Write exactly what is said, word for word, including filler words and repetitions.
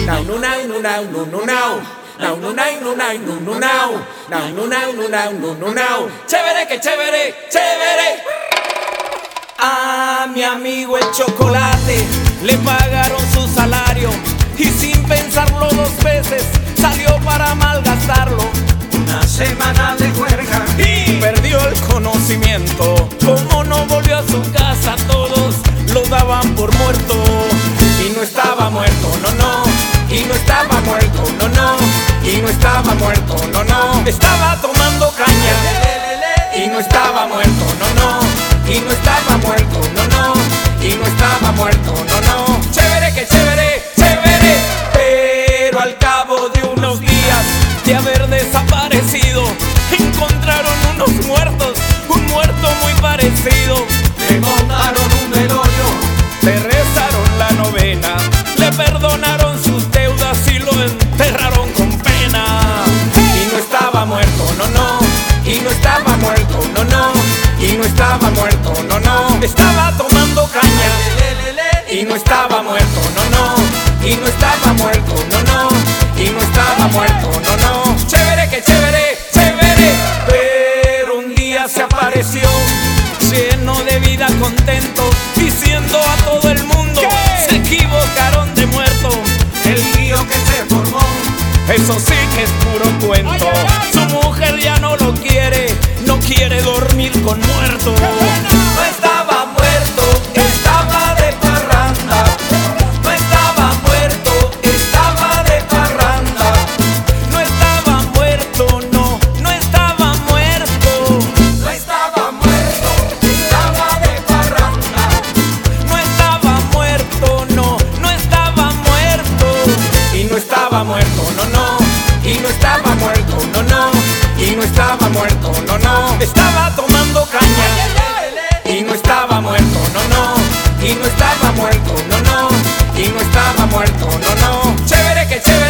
Now no now no now no no now. Now no now no now no no now. Now no now no now no no now. Chévere que chévere, chévere. A mi amigo el Chocolate le pagaron su salario y sin pensarlo dos veces salió para malgastarlo. Una semana de juerga y perdió el conocimiento. Como no volvió a su casa, todos lo daban por muerto. Y no estaba muerto, no, no. Y no estaba muerto, no, no. Y no estaba muerto, no, no. Estaba tomando caña. Y no estaba muerto, no, no. Y no estaba muerto, no, no. Y no estaba muerto, no, no. Chévere que chévere, chévere. Pero al cabo de unos días de haber desaparecido, encontraron unos muertos, un muerto muy parecido. Le montaron un velorio, le rezaron la novena, le perdonaron sus deudas y lo enterraron con pena. Y no estaba muerto, no, no. Y no estaba muerto, no, no. Y no estaba muerto, no, no. Estaba tomando caña. Y no estaba muerto, no, no. Y no estaba muerto, no, no. Y no estaba muerto, no, no. Chévere que chévere, chévere. Pero un día se apareció lleno de vida, contento, diciendo a todo el mundo ¿qué? Se equivocaron de muerto. El lío que se formó, eso sí que es puro cuento. Ay, ay, ay. Su mujer ya no lo quiere, no quiere dormir con muerto. No estaba muerto, estaba de parranda. No estaba muerto, estaba de parranda. No estaba muerto, no, no estaba muerto. No estaba muerto, estaba de parranda. No estaba muerto, no, no estaba muerto. Y no estaba muerto, no, no. Y no estaba muerto, no, no. Y no estaba muerto, no, no. Estaba tomando caña. Y no estaba muerto, no, no. Y no estaba muerto, no, no. Y no estaba muerto, no, no. Chévere que chévere.